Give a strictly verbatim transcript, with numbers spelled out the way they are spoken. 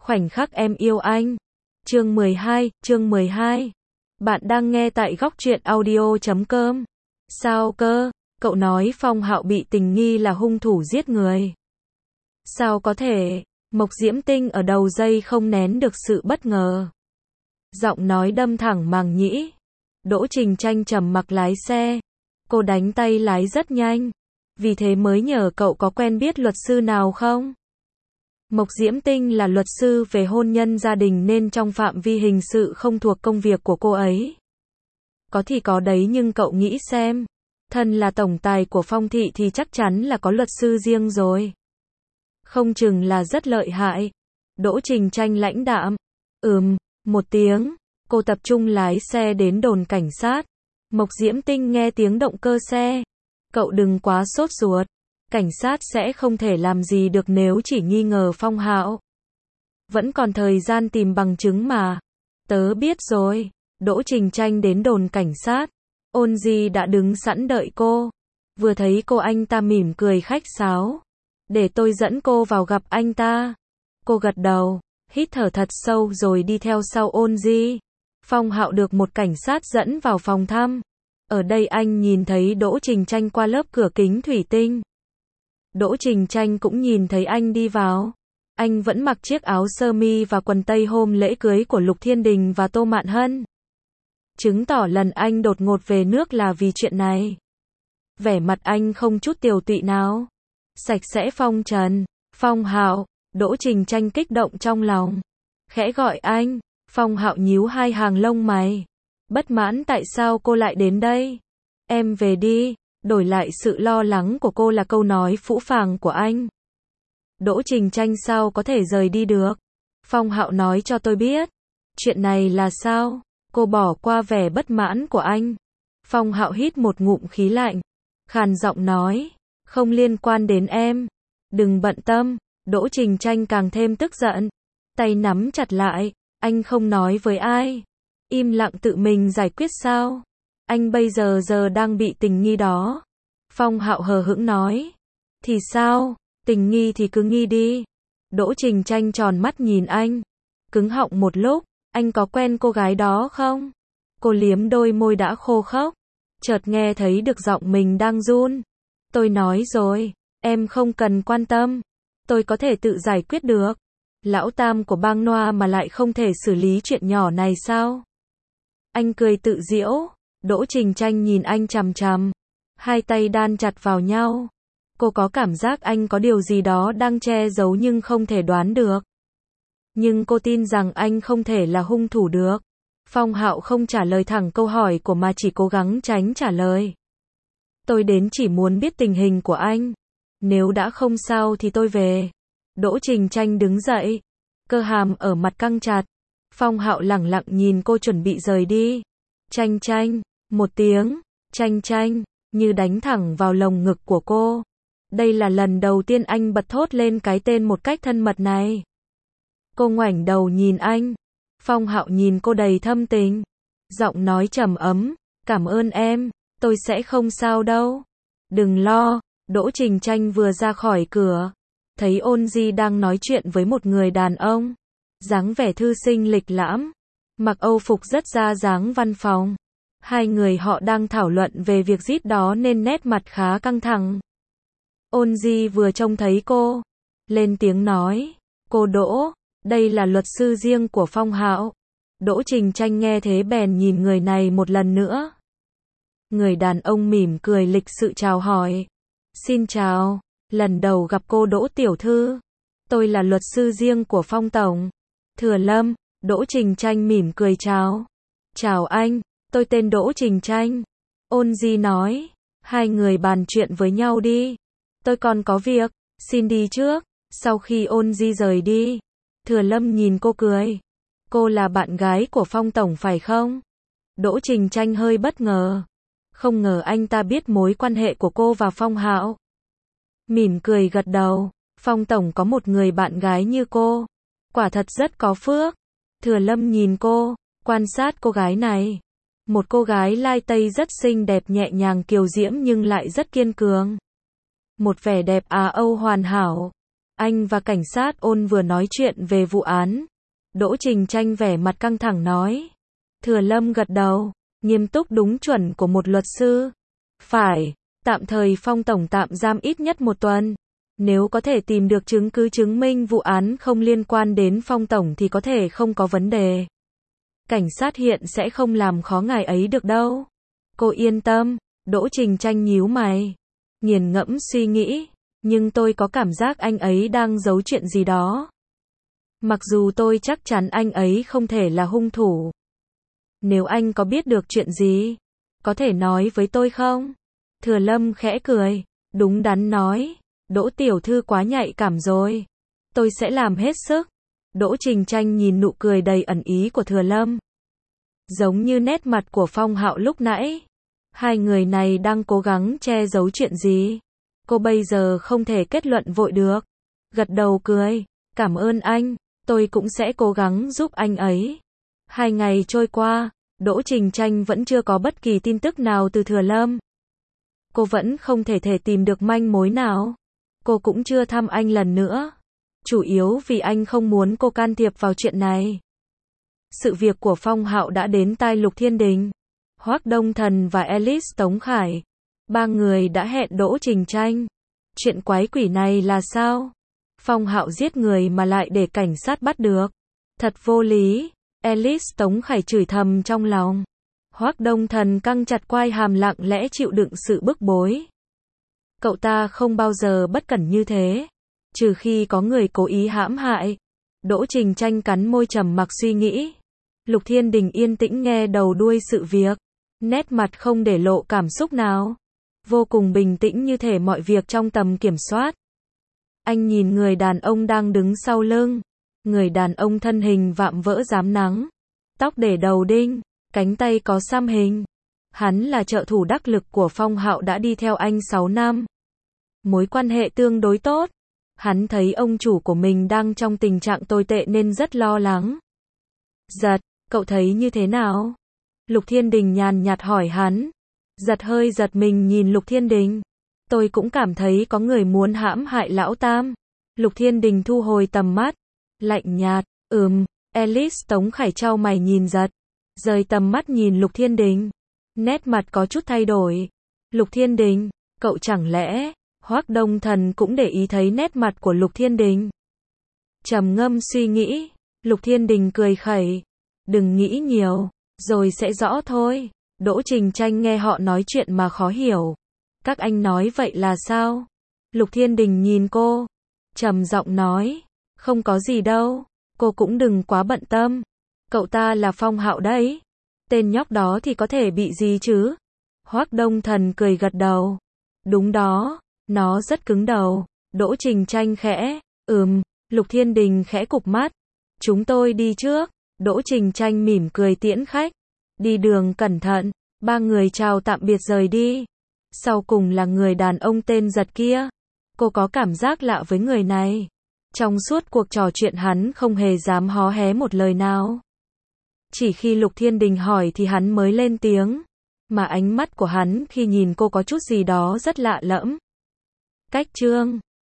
Khoảnh khắc em yêu anh. Chương mười hai, chương mười hai. Bạn đang nghe tại góc truyện audio chấm com. Sao cơ? Cậu nói Phong Hạo bị tình nghi là hung thủ giết người. Sao có thể? Mộc Diễm Tinh ở đầu dây không nén được sự bất ngờ. Giọng nói đâm thẳng màng nhĩ. Đỗ Trình Tranh trầm mặc lái xe. Cô đánh tay lái rất nhanh. Vì thế mới nhờ cậu có quen biết luật sư nào không? Mộc Diễm Tinh là luật sư về hôn nhân gia đình nên trong phạm vi hình sự không thuộc công việc của cô ấy. Có thì có đấy, nhưng cậu nghĩ xem. Thân là tổng tài của Phong thị thì chắc chắn là có luật sư riêng rồi. Không chừng là rất lợi hại. Đỗ Trình Tranh lãnh đạm. Ừm, một tiếng. Cô tập trung lái xe đến đồn cảnh sát. Mộc Diễm Tinh nghe tiếng động cơ xe. Cậu đừng quá sốt ruột. Cảnh sát sẽ không thể làm gì được nếu chỉ nghi ngờ Phong Hạo. Vẫn còn thời gian tìm bằng chứng mà. Tớ biết rồi. Đỗ Trình Tranh đến đồn cảnh sát. Ôn Di đã đứng sẵn đợi cô. Vừa thấy cô anh ta mỉm cười khách sáo. Để tôi dẫn cô vào gặp anh ta. Cô gật đầu, hít thở thật sâu rồi đi theo sau Ôn Di. Phong Hạo được một cảnh sát dẫn vào phòng thăm. Ở đây anh nhìn thấy Đỗ Trình Tranh qua lớp cửa kính thủy tinh. Đỗ Trình Tranh cũng nhìn thấy anh đi vào. Anh vẫn mặc chiếc áo sơ mi và quần tây hôm lễ cưới của Lục Thiên Đình và Tô Mạn Hân. Chứng tỏ lần anh đột ngột về nước là vì chuyện này. Vẻ mặt anh không chút tiều tụy nào. Sạch sẽ phong trần. Phong Hạo. Đỗ Trình Tranh kích động trong lòng. Khẽ gọi anh. Phong Hạo nhíu hai hàng lông mày. Bất mãn tại sao cô lại đến đây? Em về đi. Đổi lại sự lo lắng của cô là câu nói phũ phàng của anh. Đỗ Trình Tranh sao có thể rời đi được? Phong Hạo nói cho tôi biết. Chuyện này là sao? Cô bỏ qua vẻ bất mãn của anh. Phong Hạo hít một ngụm khí lạnh. Khàn giọng nói. Không liên quan đến em. Đừng bận tâm. Đỗ Trình Tranh càng thêm tức giận. Tay nắm chặt lại. Anh không nói với ai. Im lặng tự mình giải quyết sao? Anh bây giờ giờ đang bị tình nghi đó. Phong Hạo hờ hững nói. Thì sao? Tình nghi thì cứ nghi đi. Đỗ Trình Tranh tròn mắt nhìn anh. Cứng họng một lúc. Anh có quen cô gái đó không? Cô liếm đôi môi đã khô khốc. Chợt nghe thấy được giọng mình đang run. Tôi nói rồi. Em không cần quan tâm. Tôi có thể tự giải quyết được. Lão Tam của bang Noa mà lại không thể xử lý chuyện nhỏ này sao? Anh cười tự giễu. Đỗ Trình Tranh nhìn anh chằm chằm. Hai tay đan chặt vào nhau. Cô có cảm giác anh có điều gì đó đang che giấu nhưng không thể đoán được. Nhưng cô tin rằng anh không thể là hung thủ được. Phong Hạo không trả lời thẳng câu hỏi của mà chỉ cố gắng tránh trả lời. Tôi đến chỉ muốn biết tình hình của anh. Nếu đã không sao thì tôi về. Đỗ Trình Tranh đứng dậy. Cơ hàm ở mặt căng chặt. Phong Hạo lẳng lặng nhìn cô chuẩn bị rời đi. Tranh Tranh. Một tiếng. Tranh Tranh. Như đánh thẳng vào lồng ngực của cô. Đây là lần đầu tiên anh bật thốt lên cái tên một cách thân mật này. Cô ngoảnh đầu nhìn anh. Phong Hạo nhìn cô đầy thâm tình. Giọng nói trầm ấm. Cảm ơn em. Tôi sẽ không sao đâu. Đừng lo. Đỗ Trình Tranh vừa ra khỏi cửa. Thấy Ôn Di đang nói chuyện với một người đàn ông. Dáng vẻ thư sinh lịch lãm. Mặc âu phục rất ra dáng văn phòng. Hai người họ đang thảo luận về việc giết đó nên nét mặt khá căng thẳng. Ôn Di vừa trông thấy cô. Lên tiếng nói. Cô Đỗ. Đây là luật sư riêng của Phong Hạo. Đỗ Trình Tranh nghe thế bèn nhìn người này một lần nữa. Người đàn ông mỉm cười lịch sự chào hỏi. Xin chào. Lần đầu gặp cô Đỗ tiểu thư. Tôi là luật sư riêng của Phong tổng. Thừa Lâm. Đỗ Trình Tranh mỉm cười chào. Chào anh. Tôi tên Đỗ Trình Tranh. Ôn Di nói. Hai người bàn chuyện với nhau đi. Tôi còn có việc. Xin đi trước. Sau khi Ôn Di rời đi. Thừa Lâm nhìn cô cười. Cô là bạn gái của Phong tổng phải không? Đỗ Trình Tranh hơi bất ngờ. Không ngờ anh ta biết mối quan hệ của cô và Phong Hạo. Mỉm cười gật đầu. Phong tổng có một người bạn gái như cô. Quả thật rất có phước. Thừa Lâm nhìn cô. Quan sát cô gái này. Một cô gái lai tây rất xinh đẹp, nhẹ nhàng kiều diễm nhưng lại rất kiên cường. Một vẻ đẹp Á Âu hoàn hảo. Anh và cảnh sát ôn vừa nói chuyện về vụ án. Đỗ Trình Tranh vẻ mặt căng thẳng nói. Thừa Lâm gật đầu, nghiêm túc đúng chuẩn của một luật sư. Phải, tạm thời phong tổng tạm giam ít nhất một tuần. Nếu có thể tìm được chứng cứ chứng minh vụ án không liên quan đến phong tổng thì có thể không có vấn đề. Cảnh sát hiện sẽ không làm khó ngài ấy được đâu. Cô yên tâm, Đỗ Trình Tranh nhíu mày. Nghiền ngẫm suy nghĩ, nhưng tôi có cảm giác anh ấy đang giấu chuyện gì đó. Mặc dù tôi chắc chắn anh ấy không thể là hung thủ. Nếu anh có biết được chuyện gì, có thể nói với tôi không? Thừa Lâm khẽ cười, đúng đắn nói. Đỗ tiểu thư quá nhạy cảm rồi. Tôi sẽ làm hết sức. Đỗ Trình Tranh nhìn nụ cười đầy ẩn ý của Thừa Lâm. Giống như nét mặt của Phong Hạo lúc nãy. Hai người này đang cố gắng che giấu chuyện gì? Cô bây giờ không thể kết luận vội được. Gật đầu cười. Cảm ơn anh. Tôi cũng sẽ cố gắng giúp anh ấy. Hai ngày trôi qua, Đỗ Trình Tranh vẫn chưa có bất kỳ tin tức nào từ Thừa Lâm. Cô vẫn không thể thể tìm được manh mối nào. Cô cũng chưa thăm anh lần nữa. Chủ yếu vì anh không muốn cô can thiệp vào chuyện này. Sự việc của Phong Hạo đã đến tai Lục Thiên Đình, Hoắc Đông Thần và Alice Tống Khải. Ba người đã hẹn Đỗ Trình Tranh. Chuyện quái quỷ này là sao? Phong Hạo giết người mà lại để cảnh sát bắt được. Thật vô lý. Alice Tống Khải chửi thầm trong lòng. Hoắc Đông Thần căng chặt quai hàm lặng lẽ chịu đựng sự bức bối. Cậu ta không bao giờ bất cẩn như thế. Trừ khi có người cố ý hãm hại. Đỗ Trình Tranh cắn môi trầm mặc suy nghĩ. Lục Thiên Đình yên tĩnh nghe đầu đuôi sự việc. Nét mặt không để lộ cảm xúc nào. Vô cùng bình tĩnh như thể mọi việc trong tầm kiểm soát. Anh nhìn người đàn ông đang đứng sau lưng. Người đàn ông thân hình vạm vỡ rám nắng. Tóc để đầu đinh, cánh tay có xăm hình. Hắn là trợ thủ đắc lực của Phong Hạo đã đi theo anh sáu năm. Mối quan hệ tương đối tốt. Hắn thấy ông chủ của mình đang trong tình trạng tồi tệ nên rất lo lắng. Giật, cậu thấy như thế nào? Lục Thiên Đình nhàn nhạt hỏi hắn. Giật hơi giật mình nhìn Lục Thiên Đình. Tôi cũng cảm thấy có người muốn hãm hại lão tam. Lục Thiên Đình thu hồi tầm mắt. Lạnh nhạt, ừm, Alice Tống Khải chau mày nhìn Giật. Rời tầm mắt nhìn Lục Thiên Đình. Nét mặt có chút thay đổi. Lục Thiên Đình, cậu chẳng lẽ... Hoắc Đông Thần cũng để ý thấy nét mặt của Lục Thiên Đình. Trầm ngâm suy nghĩ, Lục Thiên Đình cười khẩy. Đừng nghĩ nhiều, rồi sẽ rõ thôi. Đỗ Trình Tranh nghe họ nói chuyện mà khó hiểu. Các anh nói vậy là sao? Lục Thiên Đình nhìn cô, trầm giọng nói. Không có gì đâu, cô cũng đừng quá bận tâm. Cậu ta là Phong Hạo đấy. Tên nhóc đó thì có thể bị gì chứ? Hoắc Đông Thần cười gật đầu. Đúng đó. Nó rất cứng đầu. Đỗ Trình Tranh khẽ, ừm, Lục Thiên Đình khẽ cụp mắt. Chúng tôi đi trước. Đỗ Trình Tranh mỉm cười tiễn khách. Đi đường cẩn thận. Ba người chào tạm biệt rời đi. Sau cùng là người đàn ông tên Giật kia. Cô có cảm giác lạ với người này. Trong suốt cuộc trò chuyện hắn không hề dám hó hé một lời nào. Chỉ khi Lục Thiên Đình hỏi thì hắn mới lên tiếng. Mà ánh mắt của hắn khi nhìn cô có chút gì đó rất lạ lẫm. Cách chương